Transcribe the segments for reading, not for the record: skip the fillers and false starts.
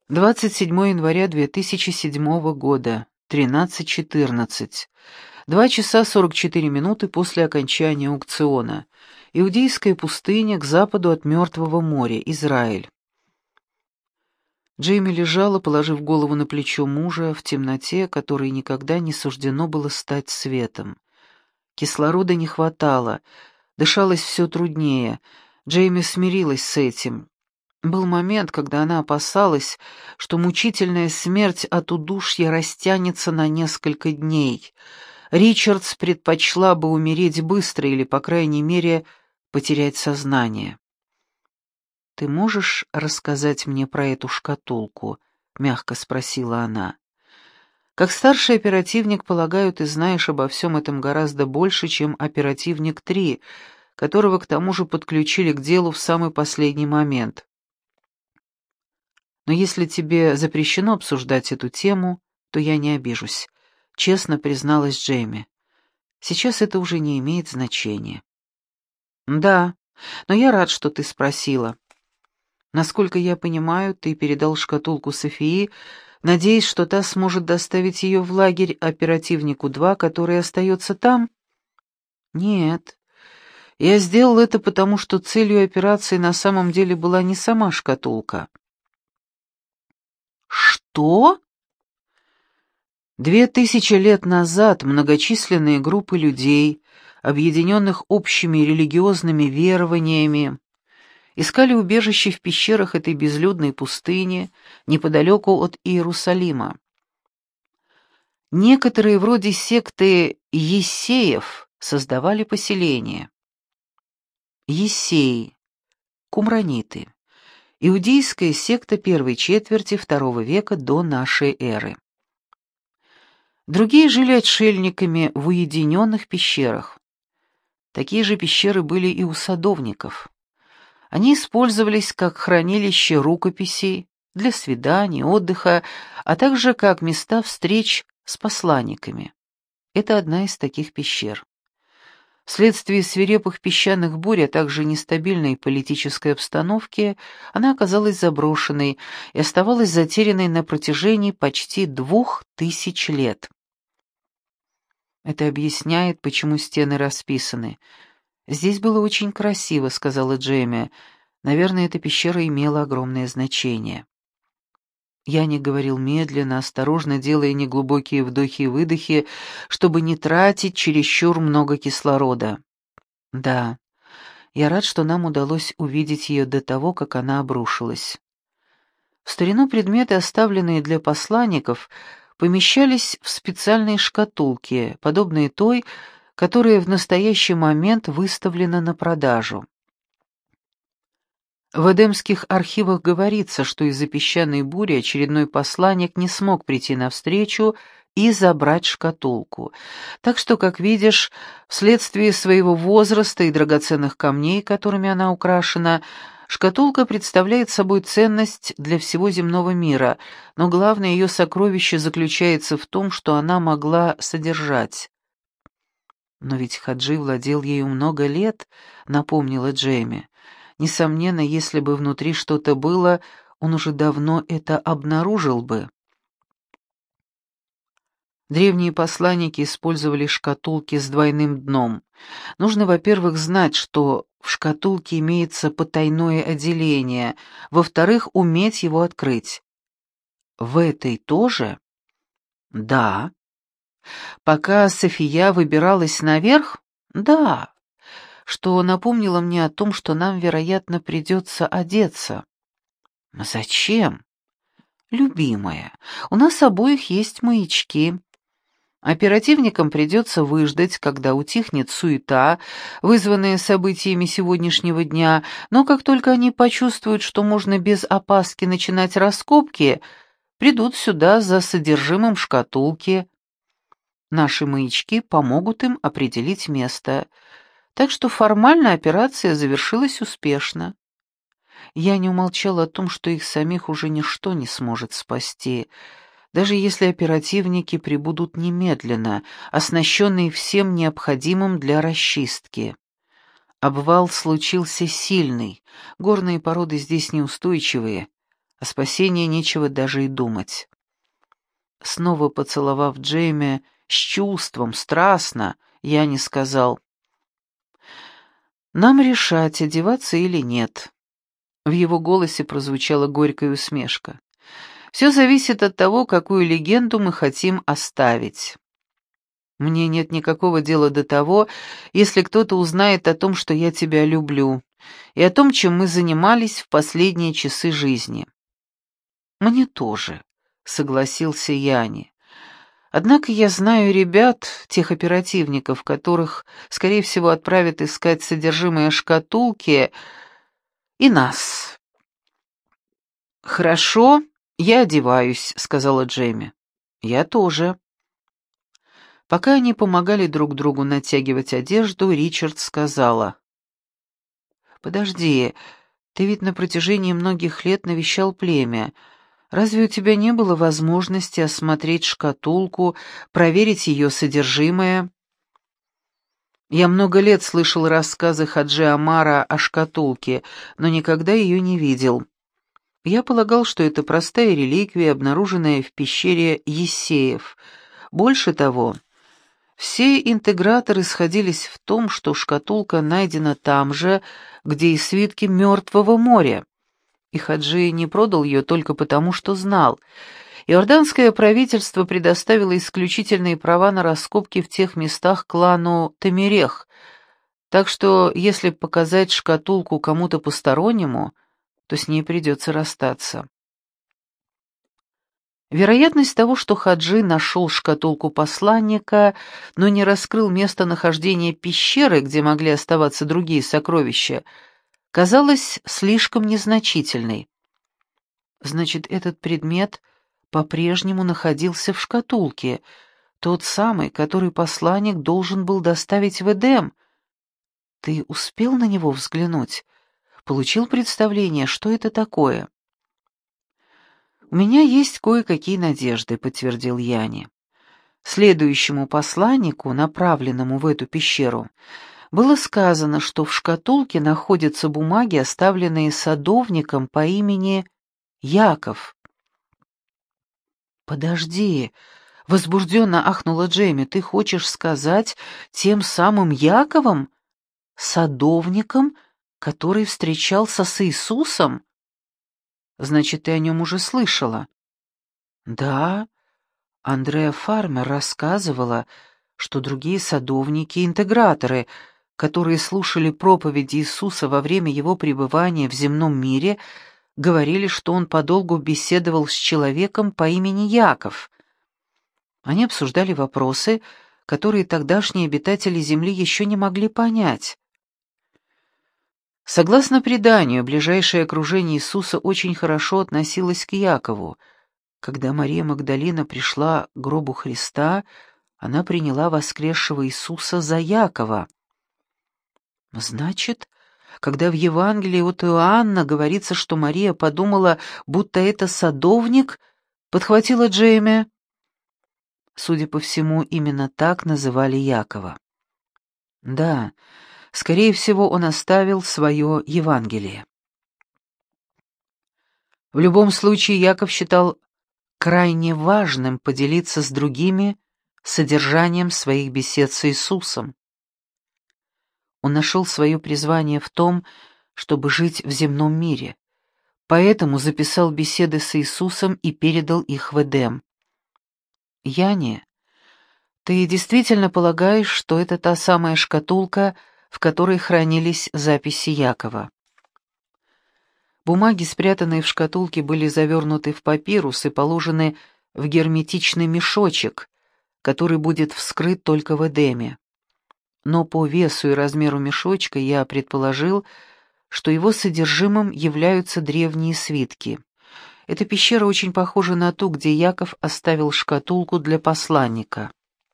27 января 2007 года, 13:14. 2 часа 44 минуты после окончания аукциона. Иудейская пустыня к западу от Мертвого моря, Израиль. Джейми лежала, положив голову на плечо мужа, в темноте, которой никогда не суждено было стать светом. Кислорода не хватало, дышалось все труднее. Джейми смирилась с этим. Был момент, когда она опасалась, что мучительная смерть от удушья растянется на несколько дней. Ричардс предпочла бы умереть быстро или, по крайней мере, потерять сознание. «Ты можешь рассказать мне про эту шкатулку?» — мягко спросила она. «Как старший оперативник, полагаю, ты знаешь обо всем этом гораздо больше, чем оперативник 3, которого к тому же подключили к делу в самый последний момент. Но если тебе запрещено обсуждать эту тему, то я не обижусь», — честно призналась Джейми. «Сейчас это уже не имеет значения». «Да, но я рад, что ты спросила. Насколько я понимаю, ты передал шкатулку Софии, надеясь, что та сможет доставить ее в лагерь оперативнику 2, который остается там?» «Нет. Я сделал это потому, что целью операции на самом деле была не сама шкатулка». «Что?» 2000 лет назад многочисленные группы людей, объединенных общими религиозными верованиями, искали убежище в пещерах этой безлюдной пустыни неподалеку от Иерусалима. Некоторые, вроде секты Ессеев, создавали поселения. Ессеи, кумраниты, иудейская секта первой четверти II века до нашей эры. Другие жили отшельниками в уединенных пещерах. Такие же пещеры были и у садовников. Они использовались как хранилище рукописей, для свиданий, отдыха, а также как места встреч с посланниками. Это одна из таких пещер. Вследствие свирепых песчаных бурь, а также нестабильной политической обстановки, она оказалась заброшенной и оставалась затерянной на протяжении почти 2000 лет. Это объясняет, почему стены расписаны. «Здесь было очень красиво», — сказала Джейми. «Наверное, эта пещера имела огромное значение». Яник говорил медленно, осторожно делая неглубокие вдохи и выдохи, чтобы не тратить чересчур много кислорода. «Да, я рад, что нам удалось увидеть ее до того, как она обрушилась». В старину предметы, оставленные для посланников, помещались в специальные шкатулки, подобные той, которая в настоящий момент выставлена на продажу. В эдемских архивах говорится, что из-за песчаной бури очередной посланник не смог прийти навстречу и забрать шкатулку. Так что, как видишь, вследствие своего возраста и драгоценных камней, которыми она украшена, шкатулка представляет собой ценность для всего земного мира, но главное ее сокровище заключается в том, что она могла содержать. «Но ведь Хаджи владел ею много лет», — напомнила Джейми. «Несомненно, если бы внутри что-то было, он уже давно это обнаружил бы». Древние посланники использовали шкатулки с двойным дном. Нужно, во-первых, знать, что в шкатулке имеется потайное отделение, во-вторых, уметь его открыть. В этой тоже? Да. Пока София выбиралась наверх? Да. Что напомнило мне о том, что нам, вероятно, придется одеться. Зачем? Любимая, у нас обоих есть маячки. Оперативникам придется выждать, когда утихнет суета, вызванная событиями сегодняшнего дня, но как только они почувствуют, что можно без опаски начинать раскопки, придут сюда за содержимым шкатулки. Наши маячки помогут им определить место, так что формально операция завершилась успешно. Я не умолчала о том, что их самих уже ничто не сможет спасти, даже если оперативники прибудут немедленно, оснащенные всем необходимым для расчистки. Обвал случился сильный, горные породы здесь неустойчивые, О спасении нечего даже и думать. Снова поцеловав Джейми с чувством, страстно, я не сказал: «Нам решать, одеваться или нет». В его голосе прозвучала горькая усмешка. «Все зависит от того, какую легенду мы хотим оставить. Мне нет никакого дела до того, если кто-то узнает о том, что я тебя люблю, и о том, чем мы занимались в последние часы жизни». «Мне тоже», — согласился Яни. «Однако я знаю ребят, тех оперативников, которых, скорее всего, отправят искать содержимое шкатулки, и нас». «Хорошо, я одеваюсь», — сказала Джейми. «Я тоже». Пока они помогали друг другу натягивать одежду, Ричард сказала: «Подожди, ты ведь на протяжении многих лет навещал племя. Разве у тебя не было возможности осмотреть шкатулку, проверить ее содержимое?» «Я много лет слышал рассказы Хаджи Амара о шкатулке, но никогда ее не видел. Я полагал, что это простая реликвия, обнаруженная в пещере Ессеев. Больше того, все интеграторы сходились в том, что шкатулка найдена там же, где и свитки Мертвого моря. И Хаджи не продал ее только потому, что знал. Иорданское правительство предоставило исключительные права на раскопки в тех местах клану Тамерех, так что если показать шкатулку кому-то постороннему, то с ней придется расстаться. Вероятность того, что Хаджи нашел шкатулку посланника, но не раскрыл местонахождение пещеры, где могли оставаться другие сокровища, казалась слишком незначительной. Значит, этот предмет по-прежнему находился в шкатулке, тот самый, который посланник должен был доставить в Эдем. Ты успел на него взглянуть? Получил представление, что это такое? «У меня есть кое-какие надежды», — подтвердил Яни. Следующему посланнику, направленному в эту пещеру, было сказано, что в шкатулке находятся бумаги, оставленные садовником по имени Яков. «Подожди», — возбужденно ахнула Джейми, — «ты хочешь сказать тем самым Яковом, садовником, который встречался с Иисусом? Значит, ты о нем уже слышала?» «Да, Андреа Фармер рассказывала, что другие садовники-интеграторы, которые слушали проповеди Иисуса во время его пребывания в земном мире, говорили, что он подолгу беседовал с человеком по имени Яков. Они обсуждали вопросы, которые тогдашние обитатели земли еще не могли понять. Согласно преданию, ближайшее окружение Иисуса очень хорошо относилось к Якову. Когда Мария Магдалина пришла к гробу Христа, она приняла воскресшего Иисуса за Якова. Значит, когда в Евангелии от Иоанна говорится, что Мария подумала, будто это садовник, подхватила Джейми. Судя по всему, именно так называли Якова. Да, скорее всего, он оставил свое Евангелие. В любом случае, Яков считал крайне важным поделиться с другими содержанием своих бесед с Иисусом. Он нашел свое призвание в том, чтобы жить в земном мире, поэтому записал беседы с Иисусом и передал их в Эдем. «Яни, ты действительно полагаешь, что это та самая шкатулка, в которой хранились записи Якова?» Бумаги, спрятанные в шкатулке, были завернуты в папирус и положены в герметичный мешочек, который будет вскрыт только в Эдеме. Но по весу и размеру мешочка я предположил, что его содержимым являются древние свитки. Эта пещера очень похожа на ту, где Яков оставил шкатулку для посланника.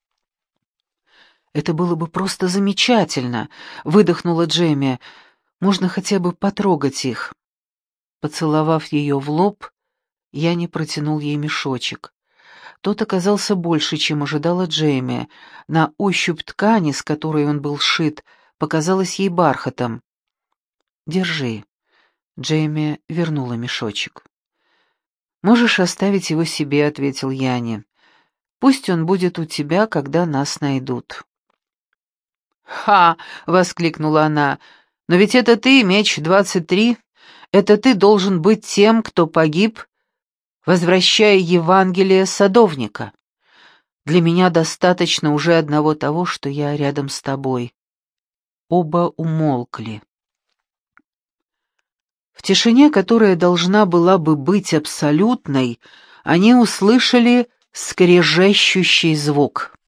«Это было бы просто замечательно», — выдохнула Джейми. «Можно хотя бы потрогать их». Поцеловав ее в лоб, я не протянул ей мешочек. Тот оказался больше, чем ожидала Джейми. На ощупь ткани, с которой он был сшит, показалась ей бархатом. «Держи». Джейми вернула мешочек. «Можешь оставить его себе», — ответил Яне. «Пусть он будет у тебя, когда нас найдут». «Ха!» — воскликнула она. «Но ведь это ты, Меч-23. Это ты должен быть тем, кто погиб, возвращая Евангелие садовника. Для меня достаточно уже одного того, что я рядом с тобой». Оба умолкли. В тишине, которая должна была бы быть абсолютной, они услышали скрежещущий звук.